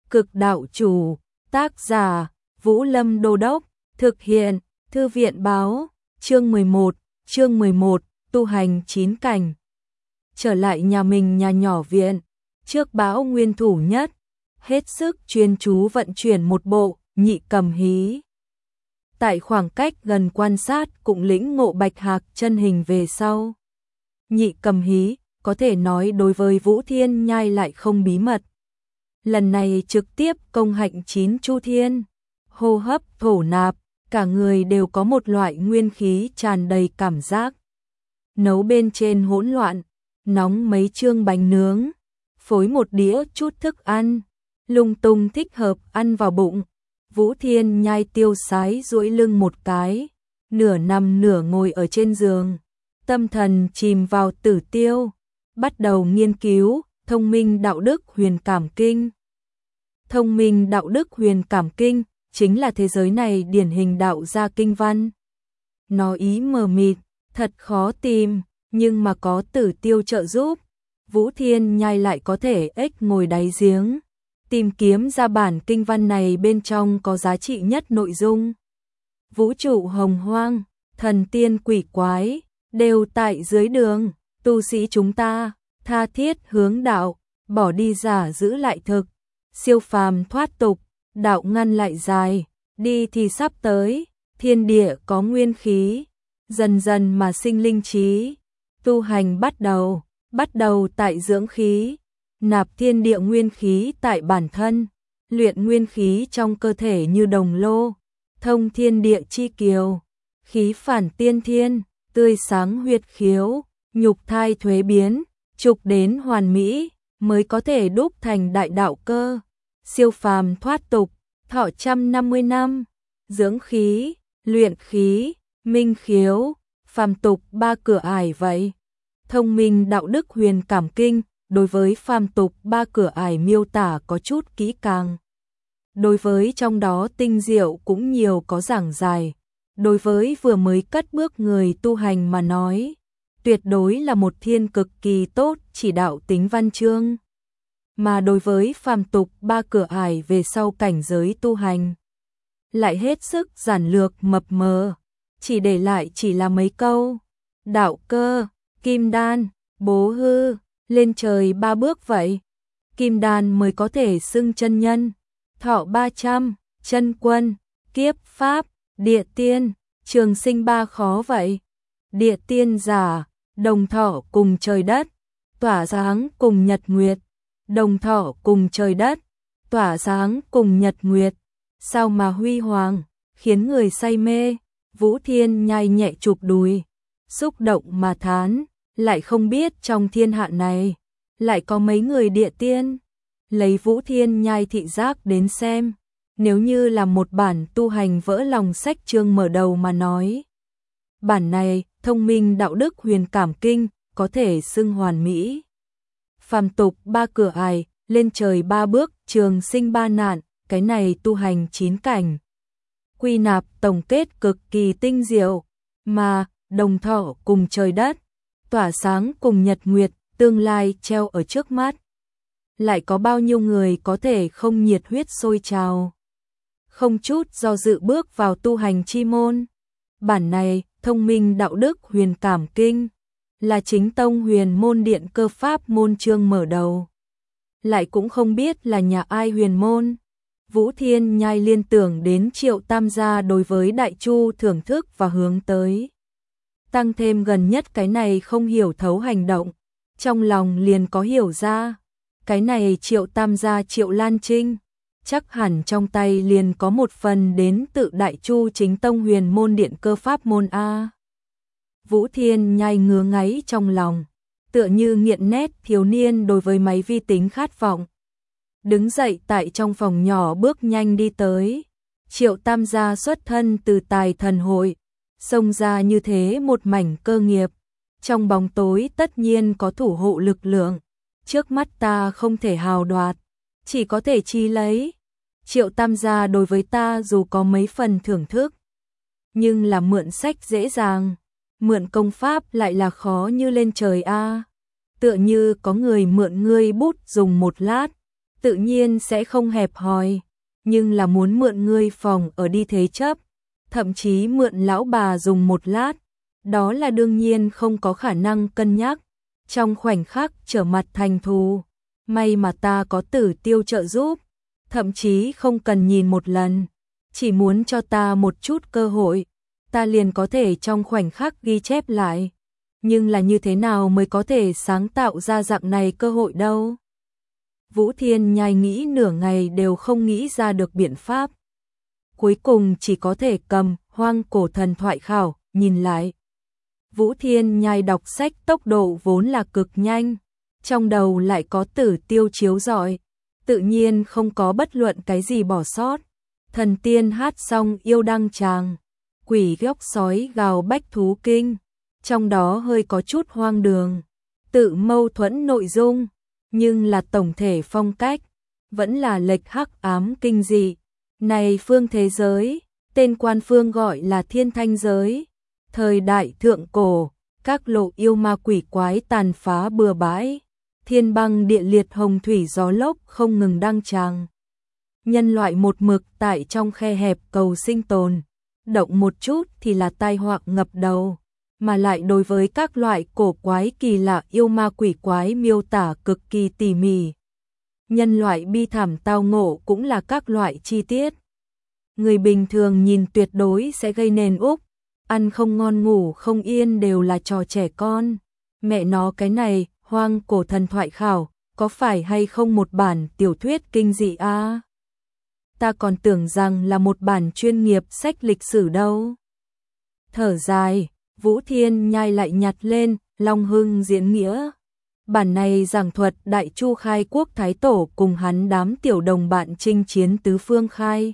Cực đạo chủ, tác giả, Vũ Lâm Đô Đốc, thực hiện, Thư viện báo, chương 11, tu hành 9 cảnh. Trở lại nhà mình nhà nhỏ viện, trước bão nguyên thủ nhất, hết sức chuyên chú vận chuyển một bộ, nhị cầm hí. Tại khoảng cách gần quan sát cũng lĩnh ngộ Bạch Hạc chân hình về sau. Nhị cầm hí, có thể nói đối với Vũ Thiên Nhai lại không bí mật. Lần này trực tiếp công hạnh 9 chu thiên, hô hấp thổ nạp, cả người đều có một loại nguyên khí tràn đầy cảm giác. Nấu bên trên hỗn loạn, nóng mấy chương bánh nướng, phối một đĩa chút thức ăn, lung tung thích hợp ăn vào bụng. Vũ Thiên Nhai tiêu sái duỗi lưng một cái, nửa nằm nửa ngồi ở trên giường, tâm thần chìm vào tử tiêu, bắt đầu nghiên cứu Thông minh đạo đức huyền cảm kinh. Thông minh đạo đức huyền cảm kinh chính là thế giới này điển hình đạo gia kinh văn. Nó ý mờ mịt, thật khó tìm, nhưng mà có tử tiêu trợ giúp, Vũ Thiên Nhai lại có thể ếch ngồi đáy giếng, tìm kiếm ra bản kinh văn này bên trong có giá trị nhất nội dung. Vũ trụ hồng hoang, thần tiên quỷ quái, đều tại dưới đường, tu sĩ chúng ta, tha thiết hướng đạo, bỏ đi giả giữ lại thực, siêu phàm thoát tục, đạo ngăn lại dài, đi thì sắp tới, thiên địa có nguyên khí, dần dần mà sinh linh trí, tu hành bắt đầu tại dưỡng khí, nạp thiên địa nguyên khí tại bản thân, luyện nguyên khí trong cơ thể như đồng lô, thông thiên địa chi kiều, khí phản tiên thiên, tươi sáng huyệt khiếu, nhục thai thuế biến, trục đến hoàn mỹ, mới có thể đúc thành đại đạo cơ, siêu phàm thoát tục, thọ 150 năm, dưỡng khí, luyện khí, minh khiếu, phàm tục 3 cửa ải vậy. Thông minh đạo đức huyền cảm kinh, đối với phàm tục 3 cửa ải miêu tả có chút kỹ càng. Đối với trong đó tinh diệu cũng nhiều có giảng dài. Đối với vừa mới cất bước người tu hành mà nói, tuyệt đối là một thiên cực kỳ tốt chỉ đạo tính văn chương. Mà đối với phàm tục 3 cửa ải về sau cảnh giới tu hành, lại hết sức giản lược mập mờ, chỉ để lại chỉ là mấy câu. Đạo cơ, kim đan, bố hư, lên trời 3 bước vậy. Kim đan mới có thể xưng chân nhân, thọ 300, chân quân, kiếp pháp, địa tiên, trường sinh 3 khó vậy. Địa tiên giả, đồng thọ cùng trời đất, tỏa sáng cùng nhật nguyệt, đồng thọ cùng trời đất, tỏa sáng cùng nhật nguyệt, sao mà huy hoàng, khiến người say mê. Vũ Thiên Nhai nhẹ chụp đùi, xúc động mà thán, lại không biết trong thiên hạ này, lại có mấy người địa tiên. Lấy Vũ Thiên Nhai thị giác đến xem, nếu như là một bản tu hành vỡ lòng sách chương mở đầu mà nói. Bản này, thông minh đạo đức huyền cảm kinh, có thể xưng hoàn mỹ. Phàm tục 3 cửa ải, lên trời 3 bước, trường sinh 3 nạn, cái này tu hành 9 cảnh. Quy nạp tổng kết cực kỳ tinh diệu, mà đồng thọ cùng trời đất, tỏa sáng cùng nhật nguyệt, tương lai treo ở trước mắt. Lại có bao nhiêu người có thể không nhiệt huyết sôi trào, không chút do dự bước vào tu hành chi môn. Bản này, thông minh đạo đức huyền cảm kinh, là chính tông huyền môn điện cơ pháp môn chương mở đầu. Lại cũng không biết là nhà ai huyền môn. Vũ Thiên Nhai liên tưởng đến Triệu Tam gia đối với Đại Chu thưởng thức và hướng tới. Tăng thêm gần nhất cái này không hiểu thấu hành động, trong lòng liền có hiểu ra. Cái này Triệu Tam gia Triệu Lan Trinh, chắc hẳn trong tay liền có một phần đến tự Đại Chu chính tông huyền môn điện cơ pháp môn A. Vũ Thiên Nhai ngứa ngáy trong lòng, tựa như nghiện nét thiếu niên đối với máy vi tính khát vọng. Đứng dậy tại trong phòng nhỏ bước nhanh đi tới. Triệu Tam gia xuất thân từ tài thần hội, xông ra như thế một mảnh cơ nghiệp. Trong bóng tối tất nhiên có thủ hộ lực lượng. Trước mắt ta không thể hào đoạt, chỉ có thể chi lấy. Triệu Tam gia đối với ta dù có mấy phần thưởng thức, nhưng là mượn sách dễ dàng, mượn công pháp lại là khó như lên trời a. Tựa như có người mượn ngươi bút dùng một lát, tự nhiên sẽ không hẹp hòi, nhưng là muốn mượn ngươi phòng ở đi thế chấp, thậm chí mượn lão bà dùng một lát, đó là đương nhiên không có khả năng cân nhắc, trong khoảnh khắc trở mặt thành thù, may mà ta có Tử Tiêu trợ giúp, thậm chí không cần nhìn một lần, chỉ muốn cho ta một chút cơ hội, ta liền có thể trong khoảnh khắc ghi chép lại, nhưng là như thế nào mới có thể sáng tạo ra dạng này cơ hội đâu? Vũ Thiên Nhai nghĩ nửa ngày đều không nghĩ ra được biện pháp. Cuối cùng chỉ có thể cầm Hoang Cổ Thần Thoại khảo, nhìn lại. Vũ Thiên Nhai đọc sách tốc độ vốn là cực nhanh, trong đầu lại có Tử Tiêu chiếu rọi, tự nhiên không có bất luận cái gì bỏ sót. Thần tiên hát xong yêu đăng tràng, quỷ góc sói gào bách thú kinh, trong đó hơi có chút hoang đường, tự mâu thuẫn nội dung, nhưng là tổng thể phong cách, vẫn là lệch hắc ám kinh dị. Này phương thế giới, tên quan phương gọi là Thiên Thanh giới, thời đại thượng cổ, các lộ yêu ma quỷ quái tàn phá bừa bãi, thiên băng địa liệt hồng thủy gió lốc không ngừng đăng tràng. Nhân loại một mực tại trong khe hẹp cầu sinh tồn, động một chút thì là tai họa ngập đầu, mà lại đối với các loại cổ quái kỳ lạ yêu ma quỷ quái miêu tả cực kỳ tỉ mỉ. Nhân loại bi thảm tao ngộ cũng là các loại chi tiết. Người bình thường nhìn tuyệt đối sẽ gây nền úc, ăn không ngon ngủ không yên đều là trò trẻ con. Mẹ nó cái này, Hoang Cổ Thần Thoại khảo, có phải hay không một bản tiểu thuyết kinh dị a? Ta còn tưởng rằng là một bản chuyên nghiệp sách lịch sử đâu. Thở dài, Vũ Thiên Nhai lại nhặt lên Long Hưng diễn nghĩa. Bản này giảng thuật Đại Chu khai quốc thái tổ cùng hắn đám tiểu đồng bạn chinh chiến tứ phương khai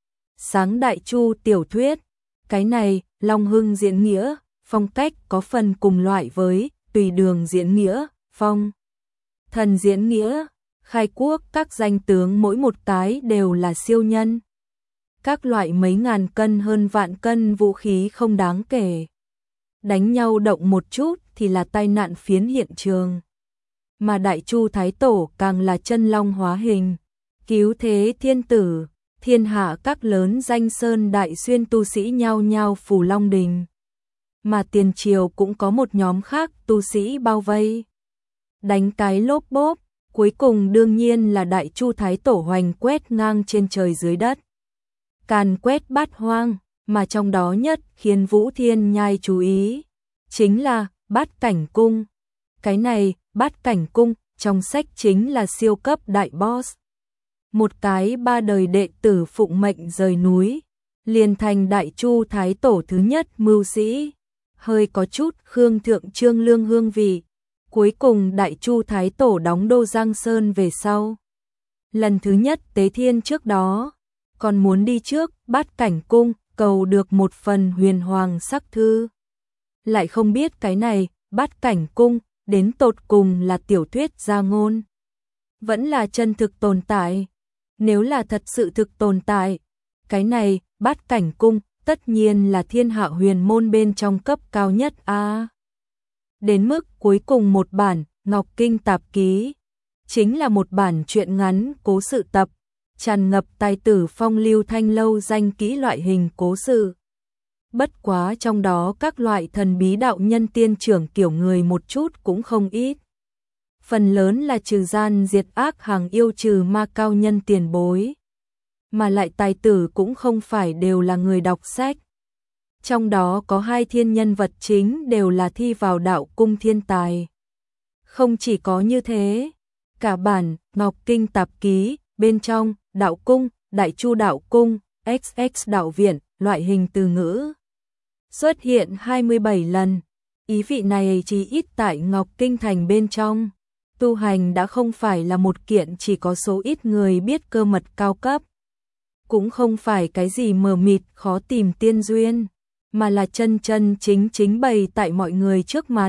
sáng Đại Chu tiểu thuyết. Cái này, Long Hưng diễn nghĩa, phong cách có phần cùng loại với Tùy Đường diễn nghĩa, Phong Thần diễn nghĩa. Khai quốc các danh tướng mỗi một cái đều là siêu nhân. Các loại mấy ngàn cân hơn vạn cân vũ khí không đáng kể. Đánh nhau động một chút thì là tai nạn phiến hiện trường. Mà Đại Chu Thái Tổ càng là chân long hóa hình, cứu thế thiên tử, thiên hạ các lớn danh sơn đại xuyên tu sĩ nhao nhao phủ Long Đình. Mà tiền triều cũng có một nhóm khác tu sĩ bao vây. Đánh cái lốp bốp, cuối cùng đương nhiên là Đại Chu Thái Tổ hoành quét ngang trên trời dưới đất. Càn quét bát hoang, mà trong đó nhất khiến Vũ Thiên Nhai chú ý, chính là Bát Cảnh Cung. Cái này, Bát Cảnh Cung, trong sách chính là siêu cấp đại boss. Một cái ba đời đệ tử phụng mệnh rời núi, liền thành Đại Chu Thái Tổ thứ nhất mưu sĩ, hơi có chút Khương Thượng Trương Lương hương vị. Cuối cùng Đại Chu Thái Tổ đóng đô Giang Sơn về sau. Lần thứ nhất tế thiên trước đó, còn muốn đi trước Bát Cảnh Cung cầu được một phần huyền hoàng sắc thư. Lại không biết cái này, Bát Cảnh Cung, đến tột cùng là tiểu thuyết gia ngôn. Vẫn là chân thực tồn tại. Nếu là thật sự thực tồn tại, cái này, Bát Cảnh Cung, tất nhiên là thiên hạ huyền môn bên trong cấp cao nhất a. Đến mức cuối cùng một bản, Ngọc Kinh Tạp Ký, chính là một bản truyện ngắn cố sự tập, tràn ngập tài tử phong lưu thanh lâu danh kỹ loại hình cố sự. Bất quá trong đó các loại thần bí đạo nhân tiên trưởng kiểu người một chút cũng không ít. Phần lớn là trừ gian diệt ác hàng yêu trừ ma cao nhân tiền bối. Mà lại tài tử cũng không phải đều là người đọc sách. Trong đó có hai thiên nhân vật chính đều là thi vào đạo cung thiên tài. Không chỉ có như thế, cả bản Ngọc Kinh Tạp Ký, bên trong, đạo cung, Đại Chu đạo cung, XX đạo viện, loại hình từ ngữ. Xuất hiện 27 lần, ý vị này chỉ ít tại Ngọc Kinh Thành bên trong. Tu hành đã không phải là một kiện chỉ có số ít người biết cơ mật cao cấp. Cũng không phải cái gì mờ mịt khó tìm tiên duyên, mà là chân chân chính chính bày tại mọi người trước mặt.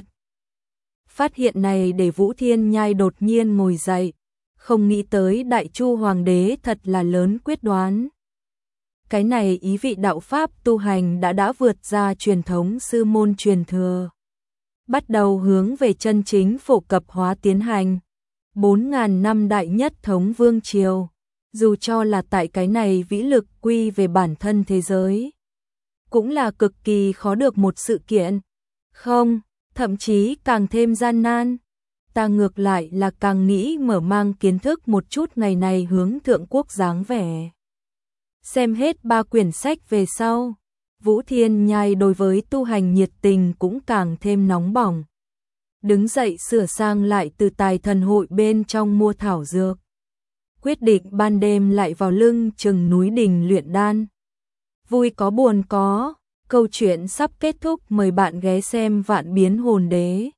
Phát hiện này để Vũ Thiên Nhai đột nhiên ngồi dậy, không nghĩ tới Đại Chu Hoàng đế thật là lớn quyết đoán. Cái này ý vị đạo pháp tu hành đã vượt ra truyền thống sư môn truyền thừa. Bắt đầu hướng về chân chính phổ cập hóa tiến hành. 4.000 năm đại nhất thống vương triều, dù cho là tại cái này vĩ lực quy về bản thân thế giới, cũng là cực kỳ khó được một sự kiện. Không, thậm chí càng thêm gian nan. Ta ngược lại là càng nghĩ mở mang kiến thức một chút ngày này hướng thượng quốc dáng vẻ. Xem hết 3 quyển sách về sau, Vũ Thiên Nhai đối với tu hành nhiệt tình cũng càng thêm nóng bỏng. Đứng dậy sửa sang lại từ tài thần hội bên trong mua thảo dược. Quyết định ban đêm lại vào lưng chừng núi đình luyện đan. Vui có buồn có, câu chuyện sắp kết thúc, mời bạn ghé xem Vạn Biến Hồn Đế.